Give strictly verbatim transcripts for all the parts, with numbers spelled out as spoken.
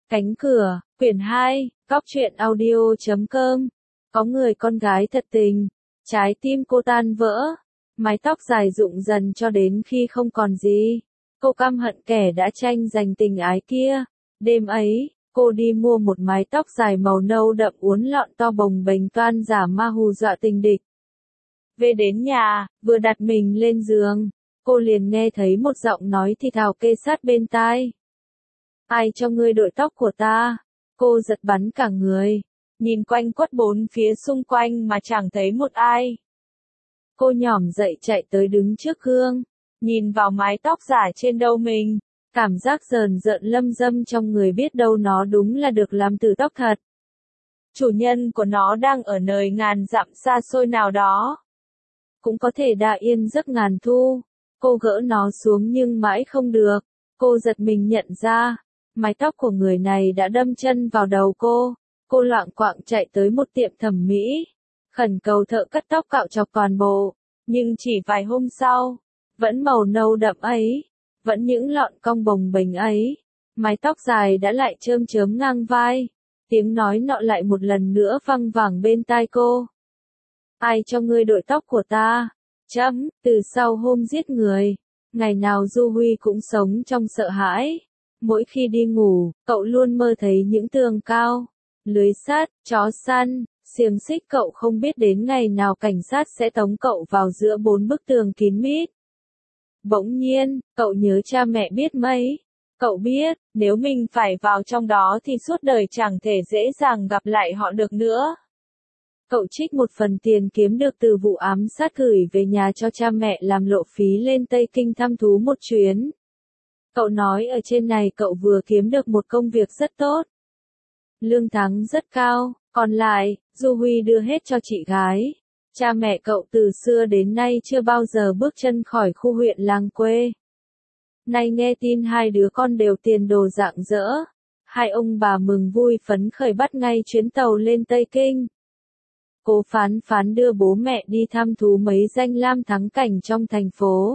Cánh cửa, quyển hai, góc truyện audio chấm com. Có người con gái thật tình. Trái tim cô tan vỡ. Mái tóc dài rụng dần cho đến khi không còn gì. Cô căm hận kẻ đã tranh giành tình ái kia. Đêm ấy, cô đi mua một mái tóc dài màu nâu đậm uốn lọn to bồng bềnh toan giả ma hù dọa tình địch. Về đến nhà, vừa đặt mình lên giường, cô liền nghe thấy một giọng nói thì thào kê sát bên tai. Ai cho ngươi đội tóc của ta? Cô giật bắn cả người, nhìn quanh quất bốn phía xung quanh mà chẳng thấy một ai. Cô nhỏm dậy chạy tới đứng trước gương, nhìn vào mái tóc giả trên đầu mình, cảm giác rờn rợn lâm dâm trong người biết đâu nó đúng là được làm từ tóc thật. Chủ nhân của nó đang ở nơi ngàn dặm xa xôi nào đó. Cũng có thể đã yên giấc ngàn thu. Cô gỡ nó xuống nhưng mãi không được. Cô giật mình nhận ra, mái tóc của người này đã đâm chân vào đầu cô. Cô loạng quạng chạy tới một tiệm thẩm mỹ, khẩn cầu thợ cắt tóc cạo chọc toàn bộ. Nhưng chỉ vài hôm sau, vẫn màu nâu đậm ấy, vẫn những lọn cong bồng bềnh ấy, mái tóc dài đã lại chơm chớm ngang vai. Tiếng nói nọ lại một lần nữa văng vẳng bên tai cô. Ai cho ngươi đội tóc của ta? Chấm, từ sau hôm giết người, ngày nào Du Huy cũng sống trong sợ hãi. Mỗi khi đi ngủ, cậu luôn mơ thấy những tường cao, lưới sắt, chó săn, xiềng xích. Cậu không biết đến ngày nào cảnh sát sẽ tống cậu vào giữa bốn bức tường kín mít. Bỗng nhiên, cậu nhớ cha mẹ biết mấy. Cậu biết, nếu mình phải vào trong đó thì suốt đời chẳng thể dễ dàng gặp lại họ được nữa. Cậu trích một phần tiền kiếm được từ vụ ám sát gửi về nhà cho cha mẹ làm lộ phí lên Tây Kinh thăm thú một chuyến. Cậu nói ở trên này cậu vừa kiếm được một công việc rất tốt. Lương tháng rất cao, còn lại, Du Huy đưa hết cho chị gái. Cha mẹ cậu từ xưa đến nay chưa bao giờ bước chân khỏi khu huyện làng quê. Nay nghe tin hai đứa con đều tiền đồ rạng rỡ. Hai ông bà mừng vui phấn khởi bắt ngay chuyến tàu lên Tây Kinh. Cố Phán Phán đưa bố mẹ đi thăm thú mấy danh lam thắng cảnh trong thành phố.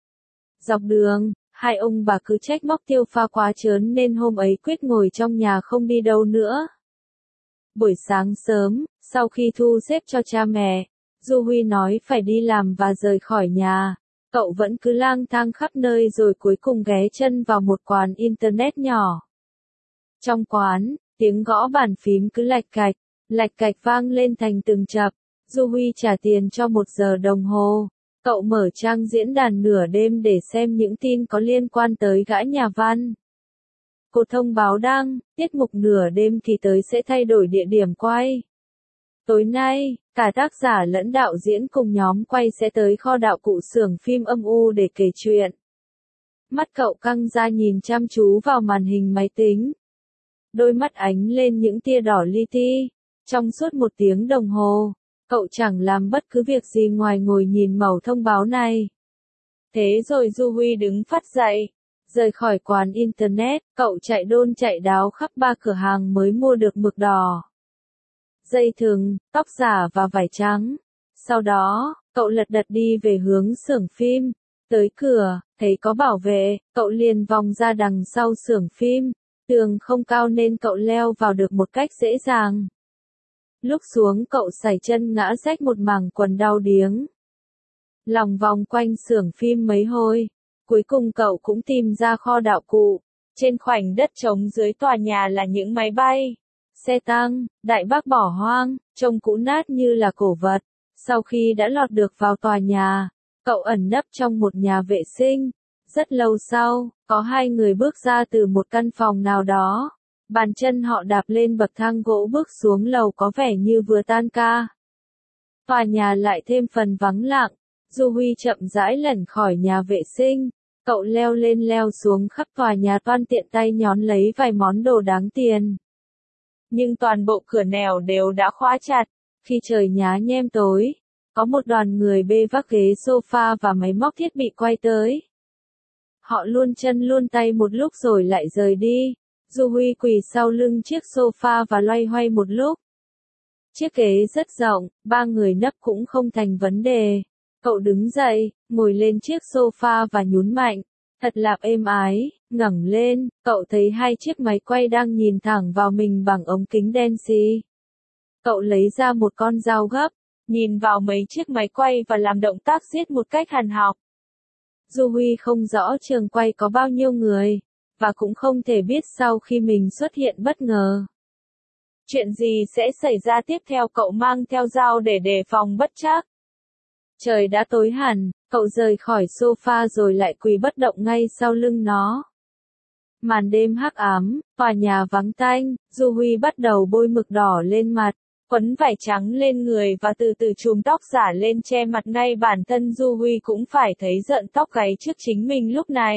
Dọc đường, hai ông bà cứ trách móc Tiêu Pha quá trớn nên hôm ấy quyết ngồi trong nhà không đi đâu nữa. Buổi sáng sớm, sau khi thu xếp cho cha mẹ, Du Huy nói phải đi làm và rời khỏi nhà. Cậu vẫn cứ lang thang khắp nơi rồi cuối cùng ghé chân vào một quán internet nhỏ. Trong quán, tiếng gõ bàn phím cứ lạch cạch, lạch cạch vang lên thành từng chập. Du Huy trả tiền cho một giờ đồng hồ. Cậu mở trang diễn đàn nửa đêm để xem những tin có liên quan tới gã nhà văn. Cô thông báo đăng, tiết mục nửa đêm thì tới sẽ thay đổi địa điểm quay. Tối nay, cả tác giả lẫn đạo diễn cùng nhóm quay sẽ tới kho đạo cụ xưởng phim âm u để kể chuyện. Mắt cậu căng ra nhìn chăm chú vào màn hình máy tính. Đôi mắt ánh lên những tia đỏ li ti. Trong suốt một tiếng đồng hồ, cậu chẳng làm bất cứ việc gì ngoài ngồi nhìn mẩu thông báo này. Thế rồi Du Huy đứng phắt dậy, rời khỏi quán internet, cậu chạy đôn chạy đáo khắp ba cửa hàng mới mua được mực đỏ, dây thừng, tóc giả và vải trắng. Sau đó, cậu lật đật đi về hướng xưởng phim. Tới cửa, thấy có bảo vệ, cậu liền vòng ra đằng sau xưởng phim. Tường không cao nên cậu leo vào được một cách dễ dàng. Lúc xuống cậu sải chân ngã rách một mảng quần đau điếng. Lòng vòng quanh xưởng phim mấy hồi, cuối cùng cậu cũng tìm ra kho đạo cụ. Trên khoảnh đất trống dưới tòa nhà là những máy bay, xe tăng, đại bác bỏ hoang, trông cũ nát như là cổ vật. Sau khi đã lọt được vào tòa nhà, cậu ẩn nấp trong một nhà vệ sinh. Rất lâu sau, có hai người bước ra từ một căn phòng nào đó. Bàn chân họ đạp lên bậc thang gỗ bước xuống lầu có vẻ như vừa tan ca. Tòa nhà lại thêm phần vắng lặng. Du Huy chậm rãi lẩn khỏi nhà vệ sinh. Cậu leo lên leo xuống khắp tòa nhà toan tiện tay nhón lấy vài món đồ đáng tiền. Nhưng toàn bộ cửa nẻo đều đã khóa chặt. Khi trời nhá nhem tối, có một đoàn người bê vác ghế sofa và máy móc thiết bị quay tới. Họ luôn chân luôn tay một lúc rồi lại rời đi. Du Huy quỳ sau lưng chiếc sofa và loay hoay một lúc. Chiếc ghế rất rộng, ba người nấp cũng không thành vấn đề. Cậu đứng dậy, ngồi lên chiếc sofa và nhún mạnh. Thật là êm ái, ngẩng lên, cậu thấy hai chiếc máy quay đang nhìn thẳng vào mình bằng ống kính đen xì. Cậu lấy ra một con dao gấp, nhìn vào mấy chiếc máy quay và làm động tác giết một cách hàn học. Du Huy không rõ trường quay có bao nhiêu người, và cũng không thể biết sau khi mình xuất hiện bất ngờ. Chuyện gì sẽ xảy ra tiếp theo, cậu mang theo dao để đề phòng bất trắc. Trời đã tối hẳn, cậu rời khỏi sofa rồi lại quỳ bất động ngay sau lưng nó. Màn đêm hắc ám, tòa nhà vắng tanh, Du Huy bắt đầu bôi mực đỏ lên mặt, quấn vải trắng lên người và từ từ chùm tóc giả lên che mặt. Ngay bản thân Du Huy cũng phải thấy rợn tóc gáy trước chính mình lúc này.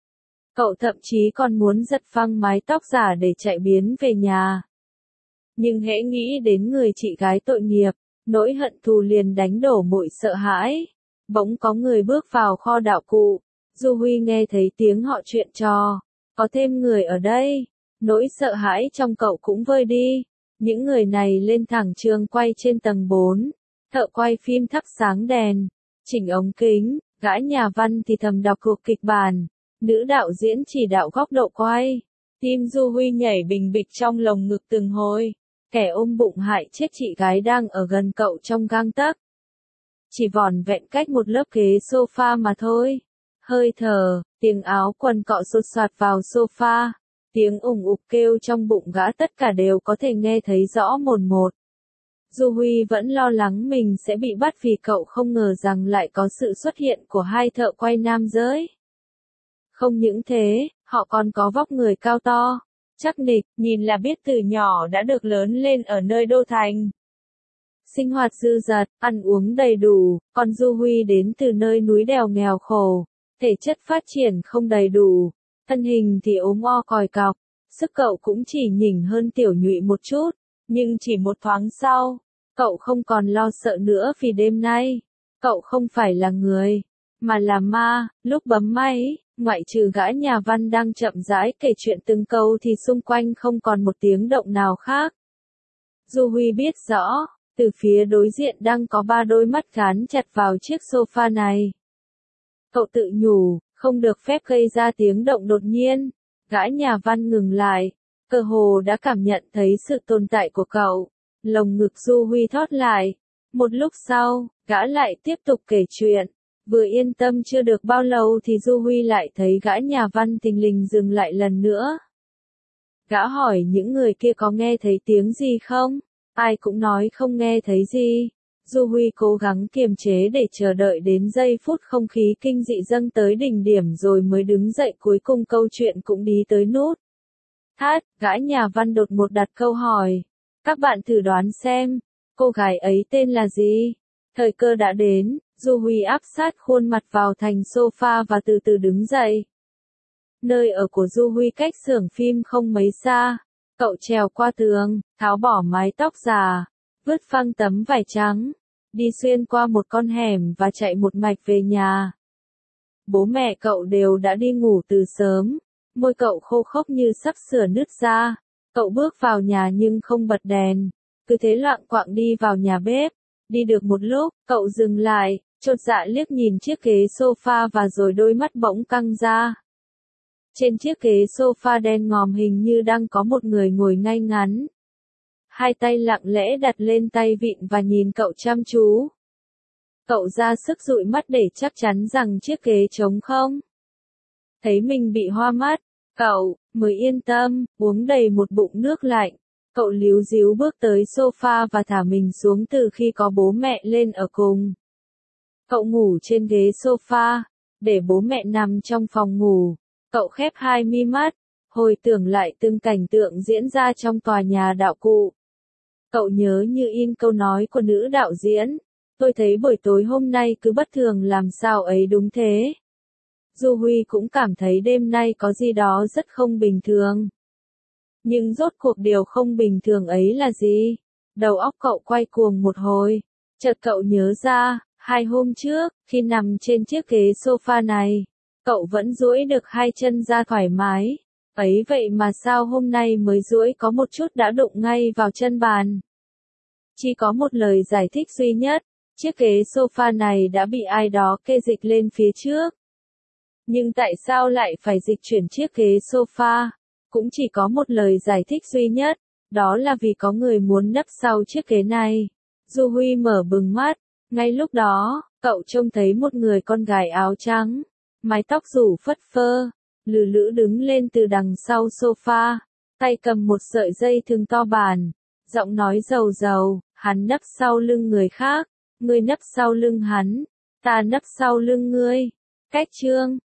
Cậu thậm chí còn muốn giật phăng mái tóc giả để chạy biến về nhà. Nhưng hễ nghĩ đến người chị gái tội nghiệp, nỗi hận thù liền đánh đổ mọi sợ hãi. Bỗng có người bước vào kho đạo cụ. Du Huy nghe thấy tiếng họ chuyện trò. Có thêm người ở đây. Nỗi sợ hãi trong cậu cũng vơi đi. Những người này lên thẳng trường quay trên tầng bốn. Thợ quay phim thắp sáng đèn, chỉnh ống kính, gã nhà văn thì thầm đọc cuộc kịch bản. Nữ đạo diễn chỉ đạo góc độ quay. Tim Du Huy nhảy bình bịch trong lồng ngực từng hồi. Kẻ ôm bụng hại chết chị gái đang ở gần cậu trong gang tấc. Chỉ vỏn vẹn cách một lớp ghế sofa mà thôi. Hơi thở, tiếng áo quần cọ sột soạt vào sofa, tiếng ủng ục kêu trong bụng gã, tất cả đều có thể nghe thấy rõ mồn một. Du Huy vẫn lo lắng mình sẽ bị bắt vì cậu không ngờ rằng lại có sự xuất hiện của hai thợ quay nam giới. Không những thế, họ còn có vóc người cao to, chắc nịch, nhìn là biết từ nhỏ đã được lớn lên ở nơi đô thành. Sinh hoạt dư dật, ăn uống đầy đủ, còn Du Huy đến từ nơi núi đèo nghèo khổ, thể chất phát triển không đầy đủ, thân hình thì ốm o còi cọc, sức cậu cũng chỉ nhỉnh hơn Tiểu Nhụy một chút, nhưng chỉ một thoáng sau, cậu không còn lo sợ nữa vì đêm nay, cậu không phải là người, mà là ma. Lúc bấm máy, ngoại trừ gã nhà văn đang chậm rãi kể chuyện từng câu thì xung quanh không còn một tiếng động nào khác. Du Huy biết rõ, từ phía đối diện đang có ba đôi mắt gán chặt vào chiếc sofa này. Cậu tự nhủ, không được phép gây ra tiếng động đột nhiên. Gã nhà văn ngừng lại, cơ hồ đã cảm nhận thấy sự tồn tại của cậu. Lồng ngực Du Huy thót lại. Một lúc sau, gã lại tiếp tục kể chuyện. Vừa yên tâm chưa được bao lâu thì Du Huy lại thấy gã nhà văn thình lình dừng lại lần nữa. Gã hỏi những người kia có nghe thấy tiếng gì không? Ai cũng nói không nghe thấy gì. Du Huy cố gắng kiềm chế để chờ đợi đến giây phút không khí kinh dị dâng tới đỉnh điểm rồi mới đứng dậy, cuối cùng câu chuyện cũng đi tới nút thắt. Gã nhà văn đột ngột đặt câu hỏi. Các bạn thử đoán xem, cô gái ấy tên là gì? Thời cơ đã đến, Du Huy áp sát khuôn mặt vào thành sofa và từ từ đứng dậy. Nơi ở của Du Huy cách xưởng phim không mấy xa. Cậu trèo qua tường, tháo bỏ mái tóc già, vứt phăng tấm vải trắng, đi xuyên qua một con hẻm và chạy một mạch về nhà. Bố mẹ cậu đều đã đi ngủ từ sớm, môi cậu khô khốc như sắp sửa nứt ra. Cậu bước vào nhà nhưng không bật đèn, cứ thế loạng quạng đi vào nhà bếp. Đi được một lúc, cậu dừng lại, chột dạ liếc nhìn chiếc ghế sofa và rồi đôi mắt bỗng căng ra. Trên chiếc ghế sofa đen ngòm hình như đang có một người ngồi ngay ngắn. Hai tay lặng lẽ đặt lên tay vịn và nhìn cậu chăm chú. Cậu ra sức dụi mắt để chắc chắn rằng chiếc ghế trống không. Thấy mình bị hoa mắt, cậu mới yên tâm, uống đầy một bụng nước lạnh. Cậu líu díu bước tới sofa và thả mình xuống từ khi có bố mẹ lên ở cùng. Cậu ngủ trên ghế sofa, để bố mẹ nằm trong phòng ngủ. Cậu khép hai mi mắt, hồi tưởng lại từng cảnh tượng diễn ra trong tòa nhà đạo cụ. Cậu nhớ như in câu nói của nữ đạo diễn. Tôi thấy buổi tối hôm nay cứ bất thường làm sao ấy, đúng thế. Du Huy cũng cảm thấy đêm nay có gì đó rất không bình thường. Nhưng rốt cuộc điều không bình thường ấy là gì? Đầu óc cậu quay cuồng một hồi. Chợt cậu nhớ ra, hai hôm trước, khi nằm trên chiếc ghế sofa này, cậu vẫn duỗi được hai chân ra thoải mái. Ấy vậy mà sao hôm nay mới duỗi có một chút đã đụng ngay vào chân bàn. Chỉ có một lời giải thích duy nhất, chiếc ghế sofa này đã bị ai đó kê dịch lên phía trước. Nhưng tại sao lại phải dịch chuyển chiếc ghế sofa? Cũng chỉ có một lời giải thích duy nhất, đó là vì có người muốn nấp sau chiếc ghế này. Du Huy mở bừng mắt, ngay lúc đó, cậu trông thấy một người con gái áo trắng, mái tóc rủ phất phơ, lừ lữ đứng lên từ đằng sau sofa, tay cầm một sợi dây thừng to bản, giọng nói rầu rầu, hắn nấp sau lưng người khác, ngươi nấp sau lưng hắn, ta nấp sau lưng ngươi. Cách chương